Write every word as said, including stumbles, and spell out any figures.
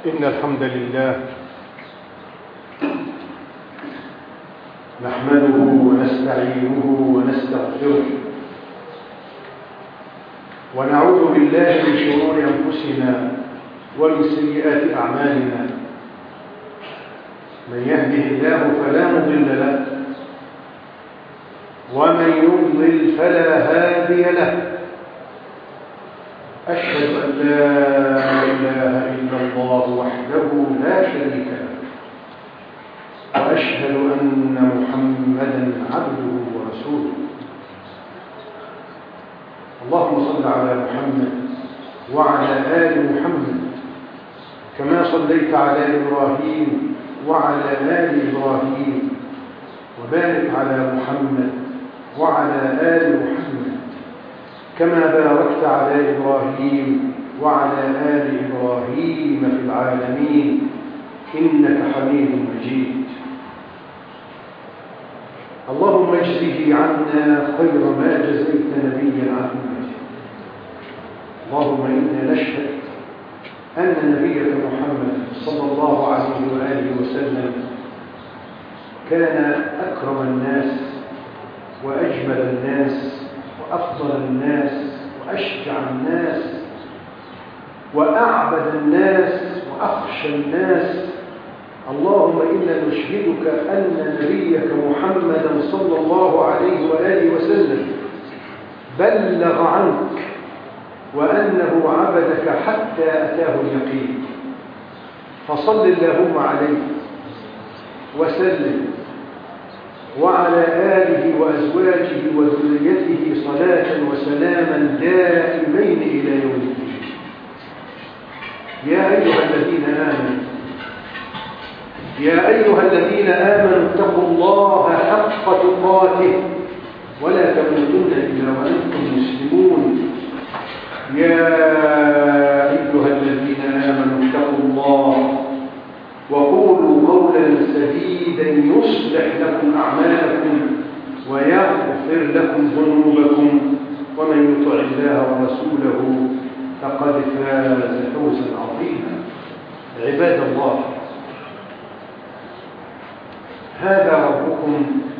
إن الحمد لله نحمده ونستعينه ونستغفره ونعوذ بالله من شرور أنفسنا ومن سيئات أعمالنا. من يهده الله فلا مضل له ومن يضلل فلا هادي له. أشهد أن لا إله إلا الله وحده لا شريك له وأشهد أن محمدا عبده ورسوله. اللهم صل على محمد وعلى آل محمد كما صليت على إبراهيم وعلى آل إبراهيم، وبارك على محمد وعلى آل محمد كما باركت على إبراهيم وعلى آل إبراهيم في العالمين إنك حميد مجيد. اللهم اجزه عنا خير ما جزيت نبيا عن أمته. اللهم إنا نشهد أن نبيك محمد صلى الله عليه وآله وسلم كان أكرم الناس وأجمل الناس وأفضل الناس وأشجع الناس وأعبد الناس وأخشى الناس. اللهم إنا نشهدك أن نبيك محمدا صلى الله عليه وآله وسلم بلغ عنك وأنه عبدك حتى أتاه اليقين. فصل اللهم عليه وسلم وعلى آله وأزواجه وذريته صلاة وسلاما دائمين إلى يوم الدين. يا أيها الذين آمنوا يا أيها الذين آمنوا اتقوا الله حق تقاته ولا تموتن إلا وأنتم مسلمون. يا أيها الذين آمنوا اتقوا الله وقولوا قولا سديدا يصلح لكم أعمالكم ويغفر لكم ذنوبكم، ومن يطع الله ورسوله فقد فاز فوزا عظيما. عباد الله، هذا ربكم